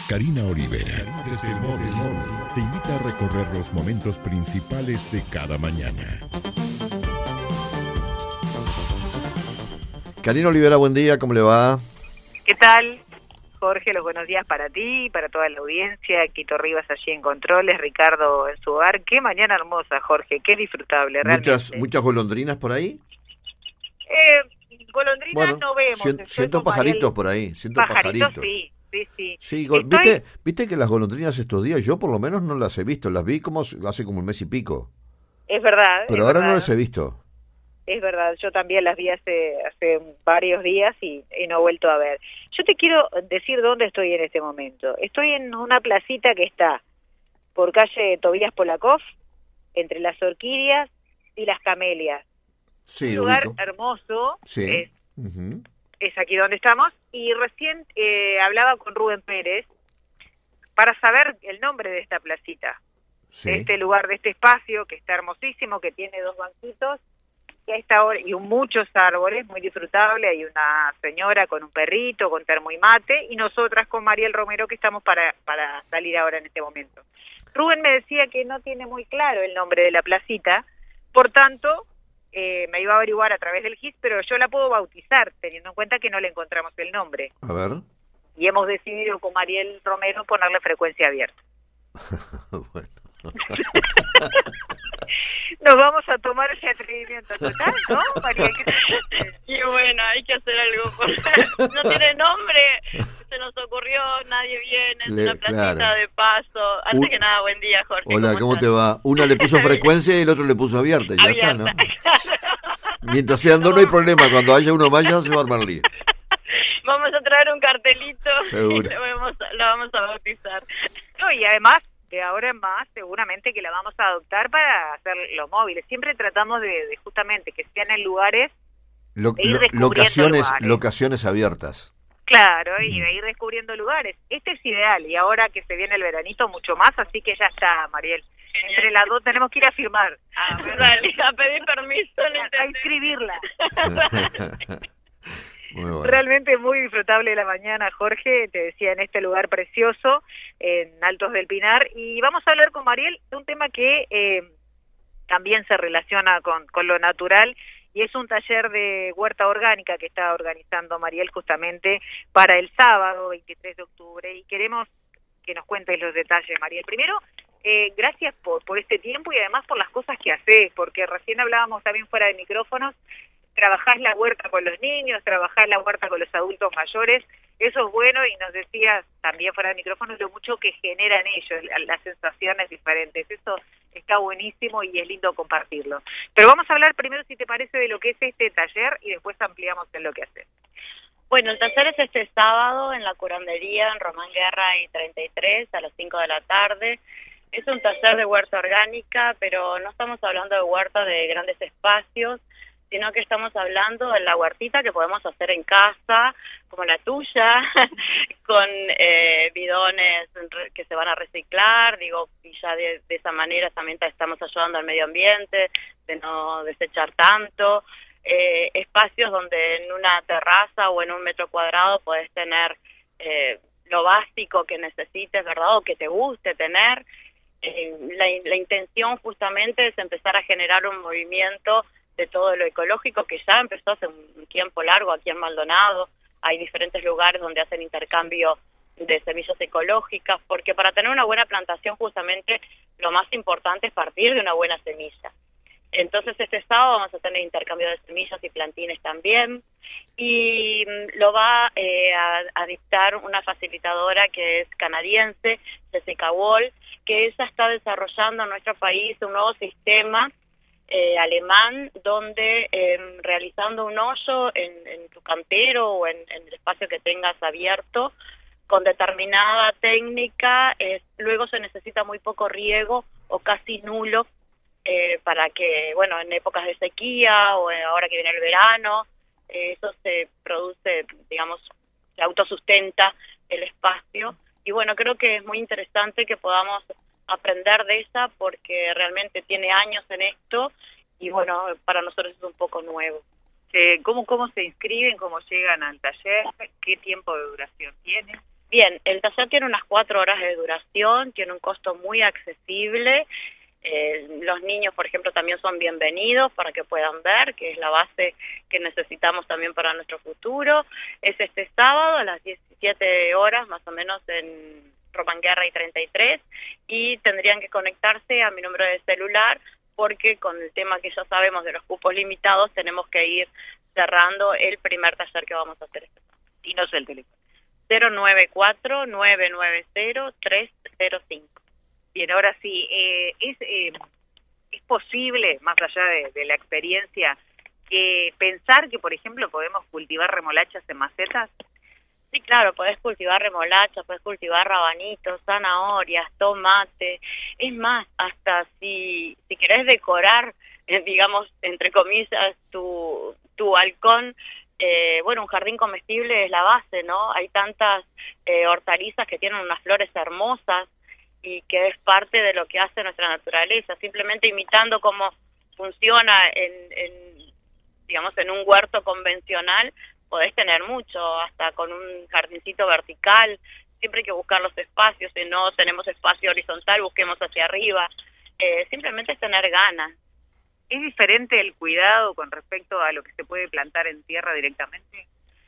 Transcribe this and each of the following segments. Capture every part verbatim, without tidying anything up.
Karina Olivera, desde el móvil, te invita a recorrer los momentos principales de cada mañana. Karina Olivera, buen día, ¿cómo le va? ¿Qué tal, Jorge? Los buenos días para ti, para toda la audiencia. Quito Rivas allí en controles, Ricardo en su hogar. Qué mañana hermosa, Jorge, qué disfrutable, realmente. ¿Muchas, muchas golondrinas por ahí? Eh, golondrinas bueno, no vemos. Siento, siento pajaritos Mariel. por ahí, siento Pajaritos, pajaritos. sí, sí, sí. Sí, gol- Estoy... ¿viste, viste que las golondrinas estos días, yo por lo menos no las he visto, las vi como hace como un mes y pico. Es verdad. Pero es ahora verdad. no las he visto. Es verdad, yo también las vi hace hace varios días y, y no he vuelto a ver. Yo te quiero decir dónde estoy en este momento. Estoy en una placita que está por calle Tobías Polakov, entre las orquídeas y las camelias. Sí, Un lugar ubico. hermoso, Sí. es, Ujú. es aquí donde estamos. Y recién eh, hablaba con Rubén Pérez para saber el nombre de esta placita, Sí. de este lugar, de este espacio que está hermosísimo, que tiene dos banquitos. Y a esta hora, y muchos árboles, muy disfrutable. Hay una señora con un perrito, con termo y mate, y nosotras con Mariel Romero que estamos para, para salir ahora en este momento. Rubén me decía que no tiene muy claro el nombre de la placita, por tanto, eh, me iba a averiguar a través del G I S, pero yo la puedo bautizar, teniendo en cuenta que no le encontramos el nombre. A ver. Y hemos decidido con Mariel Romero ponerle frecuencia abierta. Bueno. Nos vamos a tomar ese atrevimiento total, ¿no, María? Y bueno, hay que hacer algo. Por... No tiene nombre, se nos ocurrió, nadie viene, es Le- una placita claro. de paso. Antes Un- que nada, buen día, Jorge. Hola, ¿cómo estás? te va? Una le puso frecuencia y el otro le puso abierta, y ya está, ¿no? Abierta. Mientras sean dos no hay problema, cuando haya uno más ya se va a armar lío. Vamos a traer un cartelito Seguro. y lo vamos, a- lo vamos a bautizar. No, y además, de ahora en más, seguramente que la vamos a adoptar para hacer los móviles. Siempre tratamos de, de justamente que sean en lugares, Lo- E ir lo- descubriendo locaciones, lugares. locaciones abiertas. claro, y Mm. de ir descubriendo lugares. Este es ideal, y ahora que se viene el veranito, mucho más, así que ya está, Mariel. Entre las dos tenemos que ir a firmar, A, dale, a pedir permiso. ¿no a entendés? inscribirla. Muy bueno. Realmente muy disfrutable la mañana, Jorge, te decía, en este lugar precioso, en Altos del Pinar, y vamos a hablar con Mariel de un tema que eh, también se relaciona con, con lo natural, y es un taller de huerta orgánica que está organizando Mariel justamente para el sábado veintitrés de octubre, y queremos que nos cuentes los detalles, Mariel. Primero, eh, gracias por, por este tiempo y además por las cosas que haces, porque recién hablábamos también fuera de micrófonos. Trabajás la huerta con los niños, trabajás la huerta con los adultos mayores, eso es bueno, y nos decías también fuera de micrófono lo mucho que generan ellos, las sensaciones diferentes, eso está buenísimo y es lindo compartirlo. Pero vamos a hablar primero, si te parece, de lo que es este taller y después ampliamos en lo que haces. Bueno, el taller es este sábado en la curandería en Román Guerra y treinta y tres a las cinco de la tarde. Es un taller de huerta orgánica, pero no estamos hablando de huerta de grandes espacios, sino que estamos hablando de la huertita que podemos hacer en casa, como la tuya, con eh, bidones que se van a reciclar, digo, y ya de, de esa manera también estamos ayudando al medio ambiente, de no desechar tanto, eh, espacios donde en una terraza o en un metro cuadrado podés tener eh, lo básico que necesites, ¿verdad?, o que te guste tener. Eh, la, la intención justamente es empezar a generar un movimiento de todo lo ecológico que ya empezó hace un tiempo largo aquí en Maldonado. Hay diferentes lugares donde hacen intercambio de semillas ecológicas, porque para tener una buena plantación justamente lo más importante es partir de una buena semilla. Entonces este sábado vamos a tener intercambio de semillas y plantines también, y lo va eh, a, a dictar una facilitadora que es canadiense, Jessica Wall, que ella está desarrollando en nuestro país un nuevo sistema Eh, alemán, donde eh, realizando un hoyo en, en tu cantero o en, en el espacio que tengas abierto, con determinada técnica, eh, luego se necesita muy poco riego o casi nulo, eh, para que, bueno, en épocas de sequía o ahora que viene el verano, eh, eso se produce, digamos, se autosustenta el espacio. Y bueno, creo que es muy interesante que podamos aprender de esa, porque realmente tiene años en esto y bueno, para nosotros es un poco nuevo. Eh, ¿cómo, ¿Cómo se inscriben? ¿Cómo llegan al taller? ¿Qué tiempo de duración tiene? Bien, el taller tiene unas cuatro horas de duración, tiene un costo muy accesible. Eh, los niños, por ejemplo, también son bienvenidos para que puedan ver, que es la base que necesitamos también para nuestro futuro. Es este sábado a las diecisiete horas, más o menos en Romanguerra y treinta y tres, y tendrían que conectarse a mi número de celular, porque con el tema que ya sabemos de los cupos limitados, tenemos que ir cerrando el primer taller que vamos a hacer este sábado. Y no sé el teléfono. cero nueve cuatro, nueve nueve cero, tres cero cinco. Bien, ahora sí, eh, es, eh, es posible, más allá de, de la experiencia, que pensar que, por ejemplo, podemos cultivar remolachas en macetas. Sí, claro, podés cultivar remolachas, podés cultivar rabanitos, zanahorias, tomate. Es más, hasta si si querés decorar, eh, digamos, entre comillas, tu, tu balcón, eh, bueno, un jardín comestible es la base, ¿no? Hay tantas eh, hortalizas que tienen unas flores hermosas, y que es parte de lo que hace nuestra naturaleza, simplemente imitando cómo funciona en, en digamos, en un huerto convencional, podés tener mucho, hasta con un jardincito vertical. Siempre hay que buscar los espacios, si no tenemos espacio horizontal, busquemos hacia arriba, eh, simplemente es tener ganas. ¿Es diferente el cuidado con respecto a lo que se puede plantar en tierra directamente?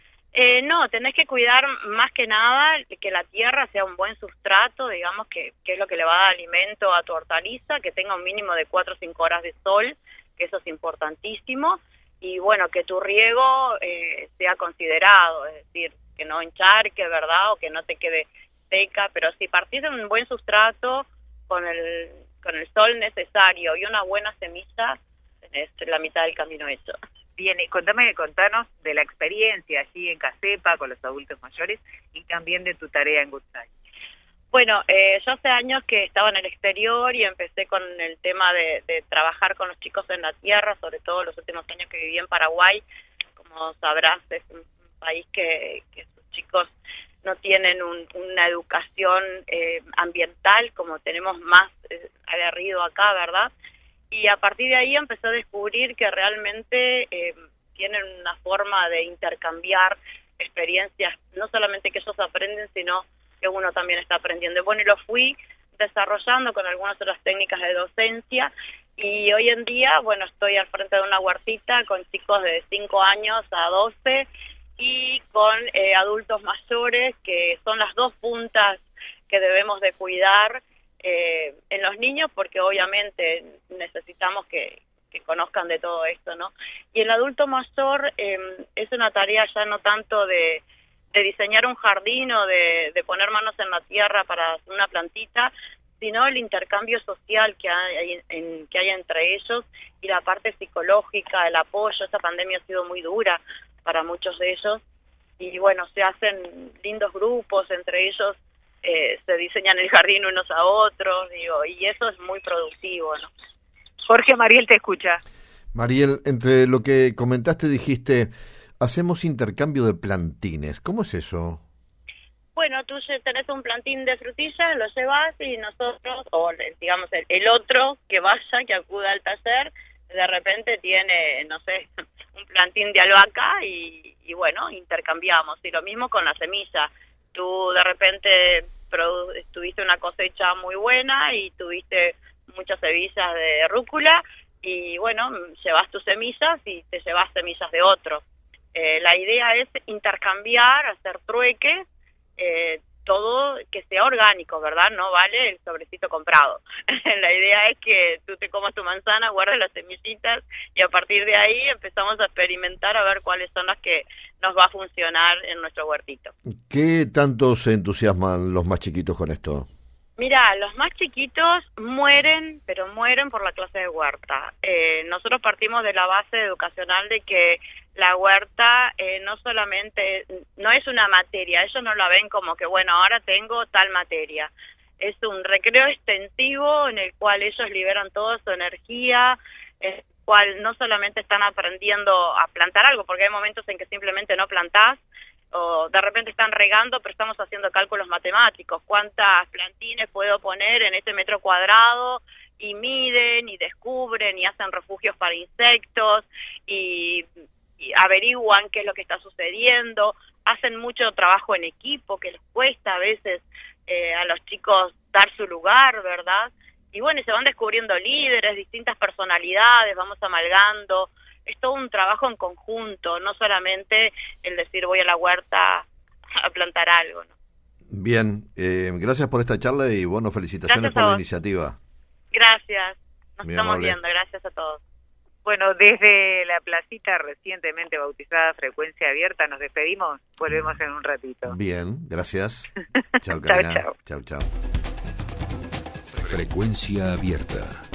Eh, no, tenés que cuidar más que nada que la tierra sea un buen sustrato, digamos, que, que es lo que le va a dar alimento a tu hortaliza, que tenga un mínimo de cuatro o cinco horas de sol, que eso es importantísimo, y bueno, que tu riego eh, sea considerado, es decir, que no encharque, ¿verdad?, o que no te quede seca, pero si partís de un buen sustrato con el, con el sol necesario y una buena semilla, tenés la mitad del camino hecho. Bien, y contame, contanos de la experiencia allí en Casepa con los adultos mayores y también de tu tarea en Good Time. Bueno, eh, yo hace años que estaba en el exterior y empecé con el tema de, de trabajar con los chicos en la tierra, sobre todo los últimos años que viví en Paraguay. Como sabrás, es un, un país que, que sus chicos no tienen un, una educación eh, ambiental como tenemos más eh, aguerrido acá, ¿verdad? Y a partir de ahí empecé a descubrir que realmente eh, tienen una forma de intercambiar experiencias, no solamente que ellos aprenden, sino que uno también está aprendiendo. Y bueno, y lo fui desarrollando con algunas otras técnicas de docencia, y hoy en día, bueno, estoy al frente de una huertita con chicos de cinco años a doce y con eh, adultos mayores, que son las dos puntas que debemos de cuidar Eh, en los niños, porque obviamente necesitamos que, que conozcan de todo esto, ¿no? Y el adulto mayor eh, es una tarea ya no tanto de, de diseñar un jardín o de, de poner manos en la tierra para una plantita, sino el intercambio social que hay, en, que hay entre ellos, y la parte psicológica, el apoyo. Esta pandemia ha sido muy dura para muchos de ellos, y bueno, se hacen lindos grupos entre ellos. Eh, se diseñan el jardín unos a otros, digo, y eso es muy productivo, ¿no? Jorge, Mariel te escucha. Mariel, entre lo que comentaste dijiste, hacemos intercambio de plantines. ¿Cómo es eso? Bueno, tú tenés un plantín de frutillas, lo llevas, y nosotros, o digamos el, el otro que vaya, que acuda al taller, de repente tiene, no sé, un plantín de albahaca, y, y bueno, intercambiamos. Y lo mismo con la semilla. Tú de repente produ- tuviste una cosecha muy buena y tuviste muchas semillas de rúcula, y bueno, llevas tus semillas y te llevas semillas de otro. Eh, la idea es intercambiar, hacer trueques, eh, todo que sea orgánico, ¿verdad? No vale el sobrecito comprado. La idea es que tú te comas tu manzana, guardes las semillitas, y a partir de ahí empezamos a experimentar a ver cuáles son las que nos va a funcionar en nuestro huertito. ¿Qué tanto se entusiasman los más chiquitos con esto? Mira, los más chiquitos mueren, pero mueren por la clase de huerta. Eh, nosotros partimos de la base educacional de que la huerta eh, no solamente, no es una materia, ellos no la ven como que, bueno, ahora tengo tal materia. Es un recreo extensivo en el cual ellos liberan toda su energía, en el cual no solamente están aprendiendo a plantar algo, porque hay momentos en que simplemente no plantás, o de repente están regando, pero estamos haciendo cálculos matemáticos. ¿Cuántas plantines puedo poner en este metro cuadrado? Y miden, y descubren, y hacen refugios para insectos, y, y averiguan qué es lo que está sucediendo. hacen mucho trabajo en equipo, que les cuesta a veces eh, a los chicos dar su lugar, ¿verdad? Y bueno, y se van descubriendo líderes, distintas personalidades, vamos amalgando. Es todo un trabajo en conjunto, no solamente el decir voy a la huerta a plantar algo, ¿no? Bien, eh, gracias por esta charla y bueno, felicitaciones por la iniciativa. Gracias, nos Muy estamos amable. viendo, gracias a todos. Bueno, desde la placita recientemente bautizada Frecuencia Abierta nos despedimos, volvemos en un ratito. Bien, gracias. Chao, Chao, Karina. chao. Chao, chao. Frecuencia Abierta.